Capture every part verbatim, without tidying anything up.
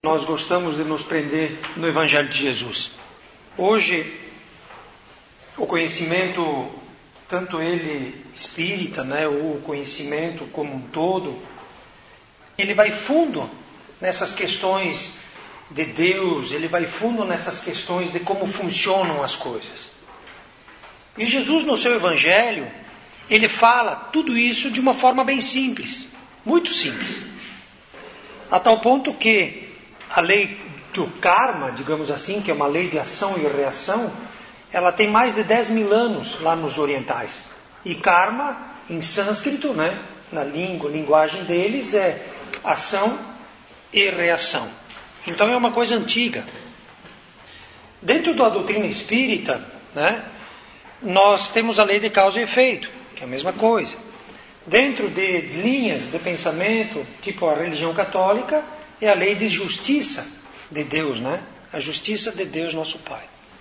Nós gostamos de nos prender no Evangelho de Jesus. Hoje, o conhecimento, tanto ele espírita, né, ou o conhecimento como um todo, ele vai fundo nessas questões de Deus, ele vai fundo nessas questões de como funcionam as coisas. E Jesus, no seu Evangelho, ele fala tudo isso de uma forma bem simples, muito simples. A tal ponto que a lei do karma, digamos assim, que é uma lei de ação e reação, ela tem mais de dez mil anos lá nos orientais. E karma, em sânscrito, né, na língua, linguagem deles, é ação e reação. Então é uma coisa antiga. Dentro da doutrina espírita, né, nós temos a lei de causa e efeito, que é a mesma coisa. Dentro de linhas de pensamento, tipo a religião católica, é a lei de justiça de Deus, né? A justiça de Deus, nosso Pai.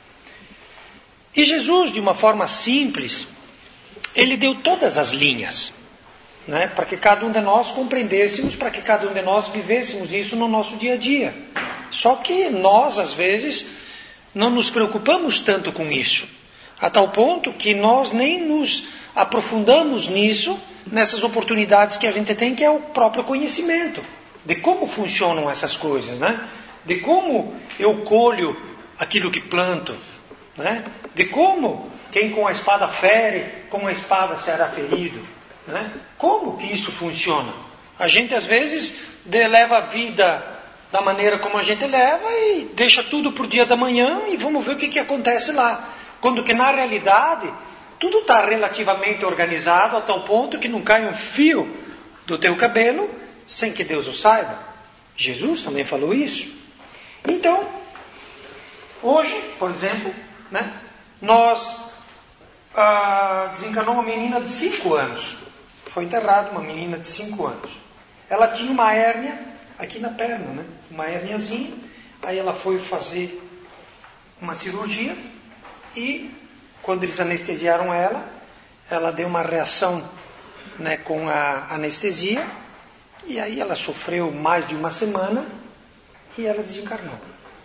E Jesus, de uma forma simples, ele deu todas as linhas, né? Para que cada um de nós compreendêssemos, para que cada um de nós vivêssemos isso no nosso dia a dia. Só que nós, às vezes, não nos preocupamos tanto com isso, a tal ponto que nós nem nos aprofundamos nisso, nessas oportunidades que a gente tem, que é o próprio conhecimento de como funcionam essas coisas, né? De como eu colho aquilo que planto, né? De como quem com a espada fere, com a espada será ferido, né? Como que isso funciona? A gente às vezes leva a vida da maneira como a gente leva e deixa tudo para o dia da manhã e vamos ver o que, que acontece lá. Quando que na realidade tudo está relativamente organizado a tal ponto que não cai um fio do teu cabelo sem que Deus o saiba. Jesus também falou isso. Então, hoje, por exemplo, né, nós ah, desencarnou uma menina de cinco anos. Foi enterrada uma menina de cinco anos. Ela tinha uma hérnia aqui na perna, né? Uma hérniazinha. Aí ela foi fazer uma cirurgia e quando eles anestesiaram ela, ela deu uma reação, né, com a anestesia, e aí ela sofreu mais de uma semana e ela desencarnou.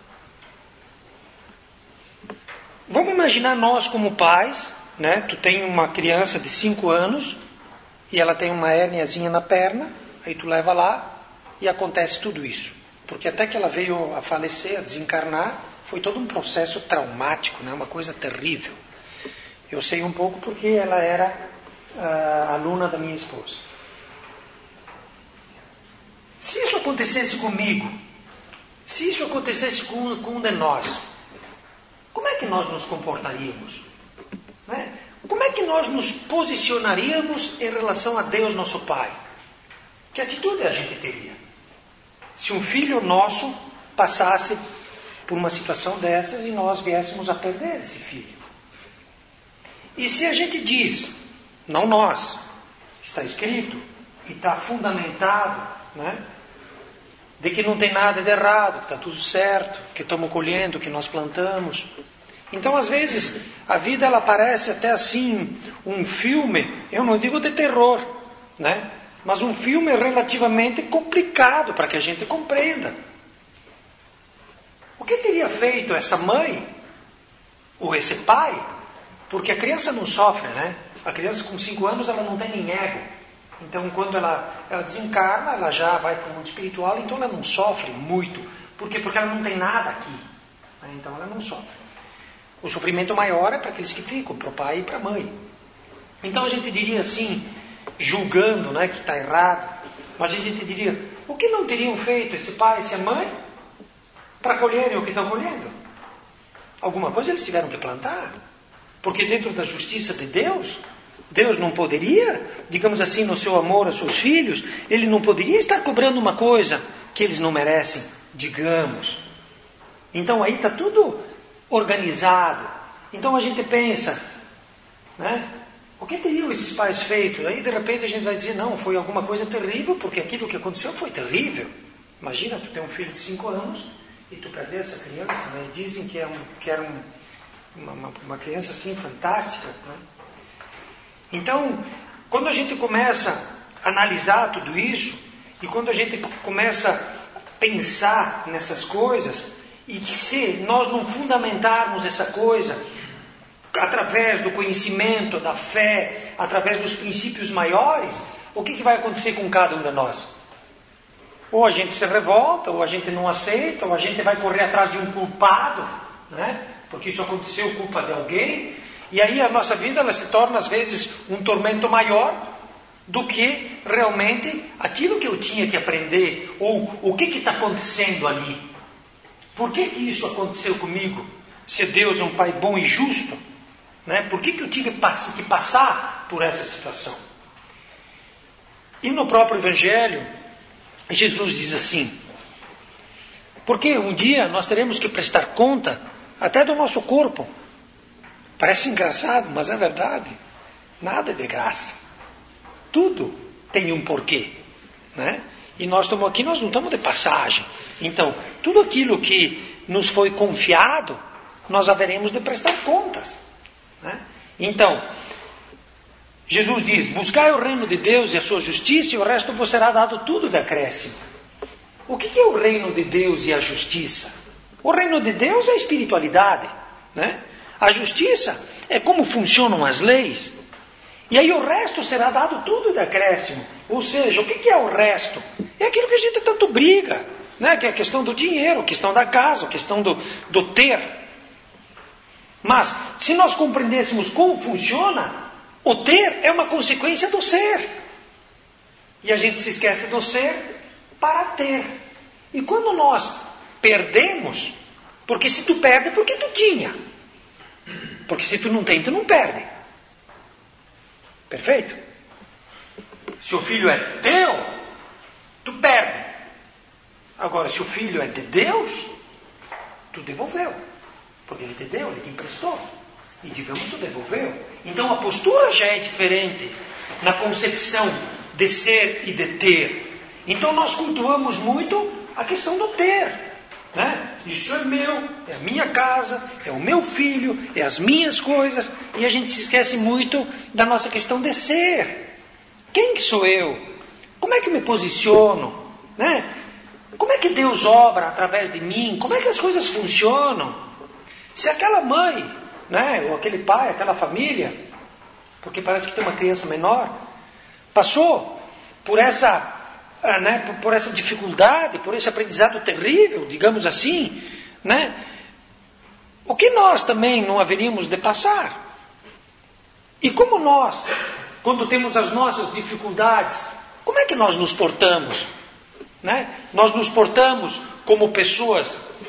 Vamos imaginar nós como pais, né? Tu tem uma criança de cinco anos e ela tem uma hérniazinha na perna, aí tu leva lá e acontece tudo isso. Porque até que ela veio a falecer, a desencarnar, foi todo um processo traumático, né? Uma coisa terrível. Eu sei um pouco porque ela era uh, aluna da minha esposa. Se isso acontecesse comigo, se isso acontecesse com, com um de nós, como é que nós nos comportaríamos? Né? Como é que nós nos posicionaríamos em relação a Deus, nosso Pai? Que atitude a gente teria? Se um filho nosso passasse por uma situação dessas e nós viéssemos a perder esse filho. E se a gente diz, não nós, está escrito e está fundamentado, né, de que não tem nada de errado, que está tudo certo, que estamos colhendo, que nós plantamos. Então, às vezes, a vida ela parece até assim um filme, eu não digo de terror, né, mas um filme relativamente complicado para que a gente compreenda. O que teria feito essa mãe ou esse pai? Porque a criança não sofre, né? A criança com cinco anos ela não tem nem ego. Então quando ela, ela desencarna, ela já vai para o mundo espiritual, então ela não sofre muito. Por quê? Porque ela não tem nada aqui. Né? Então ela não sofre. O sofrimento maior é para aqueles que ficam, para o pai e para a mãe. Então a gente diria assim, julgando, né, que está errado, mas a gente diria, o que não teriam feito esse pai e essa mãe para colherem o que estão colhendo? Alguma coisa eles tiveram que plantar. Porque dentro da justiça de Deus, Deus não poderia, digamos assim, no seu amor aos seus filhos, Ele não poderia estar cobrando uma coisa que eles não merecem, digamos. Então aí está tudo organizado. Então a gente pensa, né? O que teriam esses pais feito? Aí de repente a gente vai dizer, não, foi alguma coisa terrível, porque aquilo que aconteceu foi terrível. Imagina, tu tem um filho de cinco anos e tu perder essa criança, né? Dizem que, é um, que era um Uma, uma, uma criança assim fantástica, né? Então, quando a gente começa a analisar tudo isso e quando a gente começa pensar nessas coisas, e se nós não fundamentarmos essa coisa através do conhecimento, da fé, através dos princípios maiores, o que, que vai acontecer com cada um de nós? Ou a gente se revolta, ou a gente não aceita, ou a gente vai correr atrás de um culpado, né? Porque isso aconteceu culpa de alguém, e aí a nossa vida ela se torna às vezes um tormento maior do que realmente aquilo que eu tinha que aprender, ou o que está acontecendo ali. Por que, que isso aconteceu comigo? Se Deus é um Pai bom e justo, né? Por que, que eu tive que passar por essa situação? E no próprio Evangelho, Jesus diz assim, porque um dia nós teremos que prestar conta até do nosso corpo. Parece engraçado, mas é verdade. Nada é de graça. Tudo tem um porquê, né? E nós estamos aqui, nós não estamos de passagem. Então, tudo aquilo que nos foi confiado, nós haveremos de prestar contas, né? Então, Jesus diz, buscai o reino de Deus e a sua justiça, e o resto vos será dado tudo de acréscimo. O que é o reino de Deus e a justiça? O reino de Deus é a espiritualidade, né? A justiça é como funcionam as leis. E aí o resto será dado tudo de acréscimo. Ou seja, o que é o resto? É aquilo que a gente tanto briga, né? Que é a questão do dinheiro, a questão da casa, a questão do, do ter. Mas, se nós compreendêssemos como funciona, o ter é uma consequência do ser. E a gente se esquece do ser para ter. E quando nós perdemos, porque se tu perde, é porque tu tinha. Porque se tu não tem, tu não perde. Perfeito? Se o filho é teu, tu perde. Agora, se o filho é de Deus, tu devolveu. Porque ele te deu, ele te emprestou. E digamos, tu devolveu. Então a postura já é diferente na concepção de ser e de ter. Então nós cultuamos muito a questão do ter, né? Isso é meu, é a minha casa, é o meu filho, é as minhas coisas, e a gente se esquece muito da nossa questão de ser. Quem que sou eu? Como é que me posiciono? Né? Como é que Deus obra através de mim? Como é que as coisas funcionam? Se aquela mãe, né, ou aquele pai, aquela família, porque parece que tem uma criança menor, passou por essa, né, por essa dificuldade, por esse aprendizado terrível, digamos assim, né, o que nós também não haveríamos de passar? E como nós, quando temos as nossas dificuldades, como é que nós nos portamos? Né? Nós nos portamos como pessoas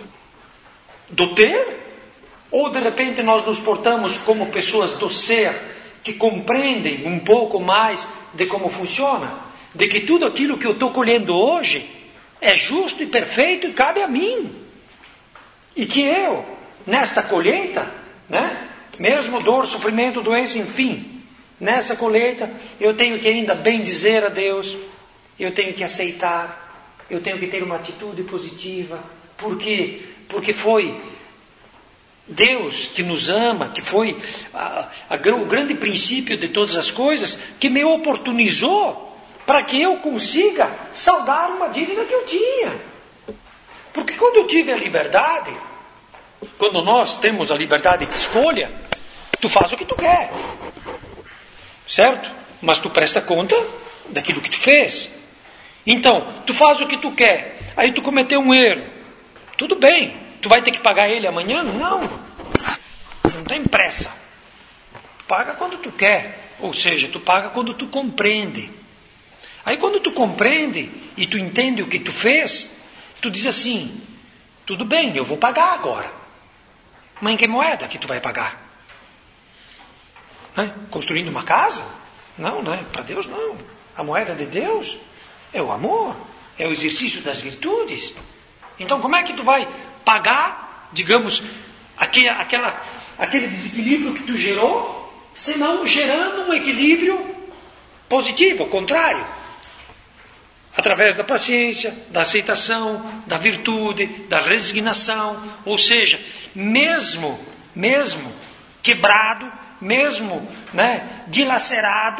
do ter? Ou de repente nós nos portamos como pessoas do ser, que compreendem um pouco mais de como funciona? De que tudo aquilo que eu estou colhendo hoje é justo e perfeito e cabe a mim. E que eu, nesta colheita, né, mesmo dor, sofrimento, doença, enfim, nessa colheita eu tenho que ainda bem dizer a Deus, eu tenho que aceitar, eu tenho que ter uma atitude positiva. Por quê? Porque foi Deus que nos ama, que foi a, a, o grande princípio de todas as coisas, que me oportunizou para que eu consiga saldar uma dívida que eu tinha. Porque quando eu tive a liberdade, quando nós temos a liberdade de escolha, tu faz o que tu quer, certo? Mas tu presta conta daquilo que tu fez. Então, tu faz o que tu quer, aí tu cometeu um erro, tudo bem, tu vai ter que pagar ele amanhã? Não, não tem pressa. Paga quando tu quer, ou seja, tu paga quando tu compreende. Aí quando tu compreende e tu entende o que tu fez, tu diz assim, tudo bem, eu vou pagar agora. Mas em que moeda que tu vai pagar? Né? Construindo uma casa? Não, né? Para Deus não. A moeda de Deus é o amor, é o exercício das virtudes. Então como é que tu vai pagar, digamos, aquele, aquela, aquele desequilíbrio que tu gerou, senão gerando um equilíbrio positivo, ao contrário? Através da paciência, da aceitação, da virtude, da resignação. Ou seja, mesmo, mesmo quebrado, mesmo, né, dilacerado,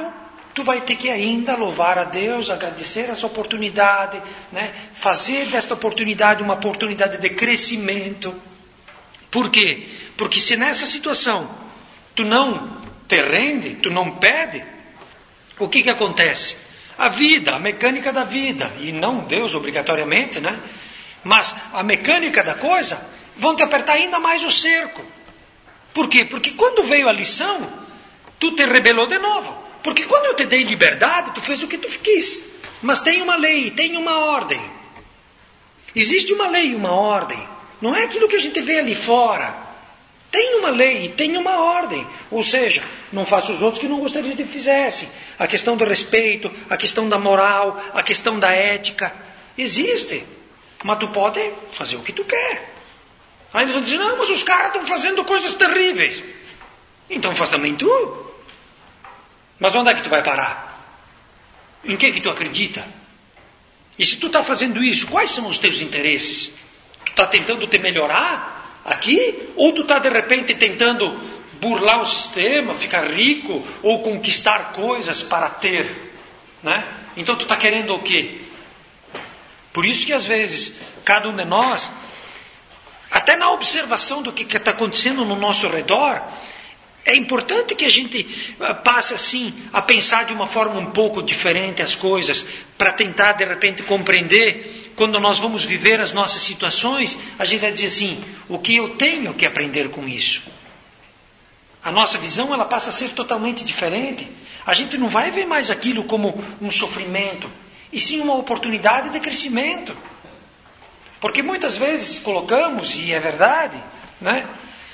tu vai ter que ainda louvar a Deus, agradecer essa oportunidade, né? Fazer desta oportunidade uma oportunidade de crescimento. Por quê? Porque se nessa situação tu não te rende, tu não pede, o que que acontece? A vida, a mecânica da vida, e não Deus obrigatoriamente, né? Mas a mecânica da coisa vão te apertar ainda mais o cerco. Por quê? Porque quando veio a lição, tu te rebelou de novo. Porque quando eu te dei liberdade, tu fez o que tu quis. Mas tem uma lei, tem uma ordem. Existe uma lei e uma ordem. Não é aquilo que a gente vê ali fora. Tem uma lei, tem uma ordem. Ou seja, não faça os outros que não gostaria que fizessem. A questão do respeito, a questão da moral, a questão da ética. Existe. Mas tu pode fazer o que tu quer. Aí eles vão dizer, não, mas os caras estão fazendo coisas terríveis. Então faz também tu. Mas onde é que tu vai parar? Em que que tu acredita? E se tu está fazendo isso, quais são os teus interesses? Tu está tentando te melhorar aqui? Ou tu está de repente tentando burlar o sistema, ficar rico, ou conquistar coisas para ter? Né? Então tu está querendo o quê? Por isso que às vezes, cada um de nós, até na observação do que está acontecendo no nosso redor, é importante que a gente passe assim a pensar de uma forma um pouco diferente as coisas, para tentar de repente compreender, quando nós vamos viver as nossas situações, a gente vai dizer assim, o que eu tenho que aprender com isso? A nossa visão ela passa a ser totalmente diferente. A gente não vai ver mais aquilo como um sofrimento, e sim uma oportunidade de crescimento. Porque muitas vezes colocamos, e é verdade, né?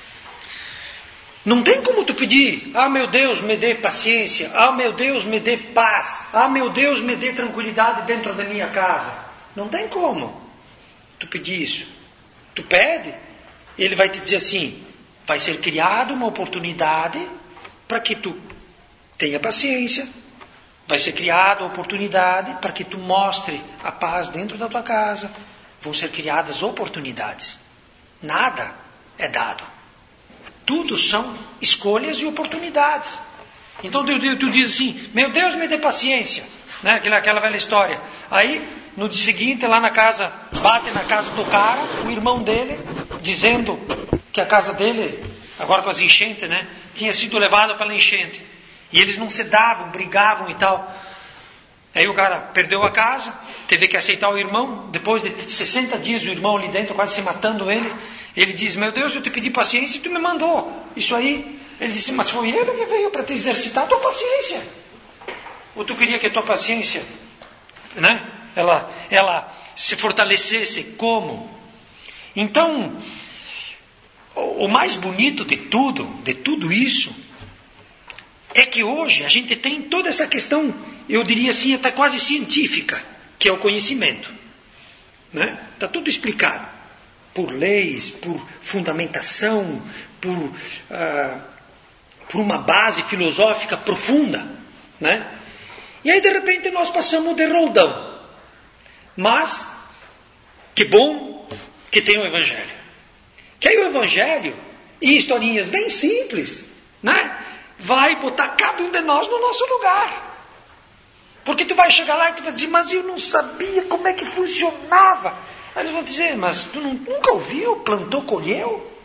Não tem como tu pedir, ah meu Deus me dê paciência, ah meu Deus me dê paz, ah meu Deus me dê tranquilidade dentro da minha casa. Não tem como tu pedir isso. Tu pede, ele vai te dizer assim, vai ser criada uma oportunidade para que tu tenha paciência, vai ser criada uma oportunidade para que tu mostre a paz dentro da tua casa, vão ser criadas oportunidades. Nada é dado. Tudo são escolhas e oportunidades. Então tu, tu, tu diz assim, meu Deus me dê paciência, né? aquela, aquela velha história. Aí no dia seguinte lá na casa, bate na casa do cara, o irmão dele, dizendo que a casa dele, agora com as enchentes, né? tinha sido levada pela enchente. E eles não se davam, brigavam e tal. Aí o cara perdeu a casa, teve que aceitar o irmão. Depois de sessenta dias o irmão ali dentro, quase se matando ele. Ele diz, meu Deus, eu te pedi paciência e tu me mandou isso aí. Ele disse, mas foi ele que veio para te exercitar a tua paciência. Ou tu queria que a tua paciência, né? ela, ela se fortalecesse como? Então, o mais bonito de tudo, de tudo isso, é que hoje a gente tem toda essa questão, eu diria assim, até quase científica, que é o conhecimento. Né? Está tudo explicado. Por leis, por fundamentação, por, uh, por uma base filosófica profunda. Né? E aí de repente nós passamos de roldão. Mas, que bom que tem o Evangelho. Que aí o Evangelho, em historinhas bem simples, né? vai botar cada um de nós no nosso lugar. Porque tu vai chegar lá e tu vai dizer, mas eu não sabia como é que funcionava. Aí eles vão dizer, mas tu não, nunca ouviu, plantou, colheu?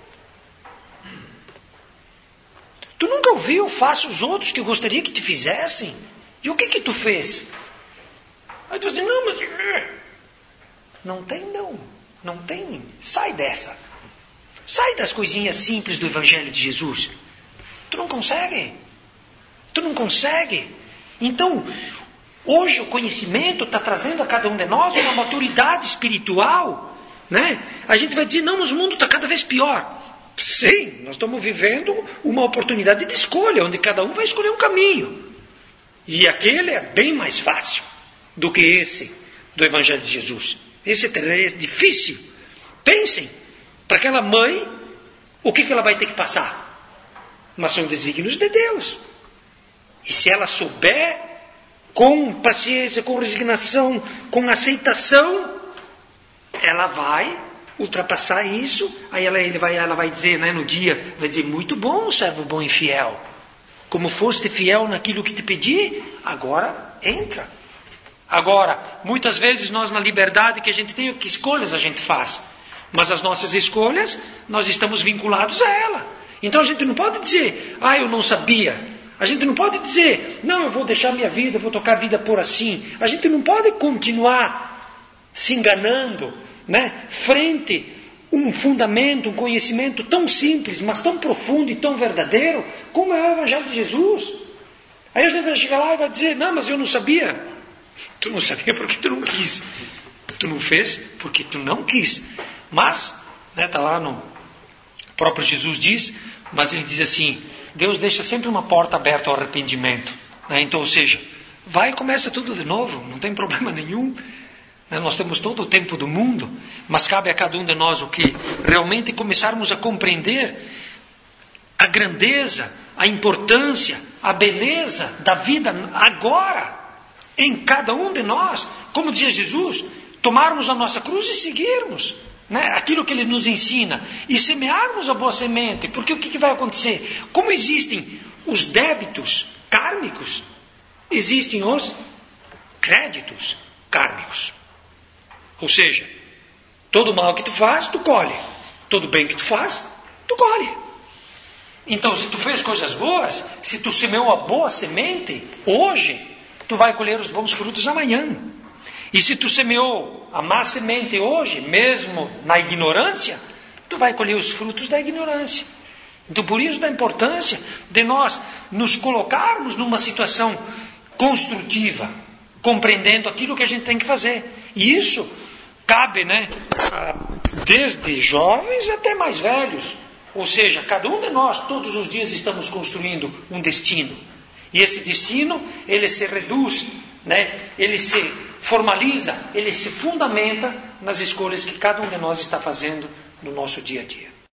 Tu nunca ouviu, faça os outros que eu gostaria que te fizessem? E o que que tu fez? Aí tu vai dizer, não, mas... Não tem não, não tem, sai dessa. Sai das coisinhas simples do Evangelho de Jesus. Tu não consegue. Tu não consegue. Então, hoje o conhecimento está trazendo a cada um de nós uma maturidade espiritual. Né? A gente vai dizer, não, mas o mundo está cada vez pior. Sim, nós estamos vivendo uma oportunidade de escolha, onde cada um vai escolher um caminho. E aquele é bem mais fácil do que esse do Evangelho de Jesus. Esse é difícil. Pensem, para aquela mãe, o que, que ela vai ter que passar? Mas são desígnios de Deus. E se ela souber, com paciência, com resignação, com aceitação, ela vai ultrapassar isso. Aí ela, ele vai, ela vai dizer, né, no dia, vai dizer, muito bom, servo bom e fiel. como foste fiel naquilo que te pedi, agora entra. Agora, muitas vezes nós na liberdade que a gente tem, que escolhas a gente faz? Mas as nossas escolhas, nós estamos vinculados a ela. Então a gente não pode dizer, ah, eu não sabia. A gente não pode dizer, não, eu vou deixar minha vida, eu vou tocar a vida por assim. A gente não pode continuar se enganando, né? Frente a um fundamento, um conhecimento tão simples, mas tão profundo e tão verdadeiro, como é o Evangelho de Jesus. Aí a gente vai chegar lá e vai dizer, não, mas eu não sabia. Tu não sabia porque tu não quis. Tu não fez porque tu não quis. Mas, né, tá lá no o próprio Jesus diz, mas ele diz assim, Deus deixa sempre uma porta aberta ao arrependimento. Né? Então, ou seja, vai e começa tudo de novo, não tem problema nenhum. Né? Nós temos todo o tempo do mundo, mas cabe a cada um de nós o que? Realmente começarmos a compreender a grandeza, a importância, a beleza da vida agora, em cada um de nós. Como dizia Jesus, tomarmos a nossa cruz e seguirmos. Né? Aquilo que ele nos ensina, e semearmos a boa semente, porque o que, que vai acontecer? Como existem os débitos kármicos, existem os créditos kármicos. Ou seja, todo mal que tu faz, tu colhe. Todo bem que tu faz, tu colhe. Então, se tu fez coisas boas, se tu semeou a boa semente hoje, tu vai colher os bons frutos amanhã. E se tu semeou a má semente hoje, mesmo na ignorância, tu vai colher os frutos da ignorância. Então, por isso da importância de nós nos colocarmos numa situação construtiva, compreendendo aquilo que a gente tem que fazer. E isso cabe, né, desde jovens até mais velhos. Ou seja, cada um de nós, todos os dias, estamos construindo um destino. E esse destino, ele se reduz, né, ele se formaliza, ele se fundamenta nas escolhas que cada um de nós está fazendo no nosso dia a dia.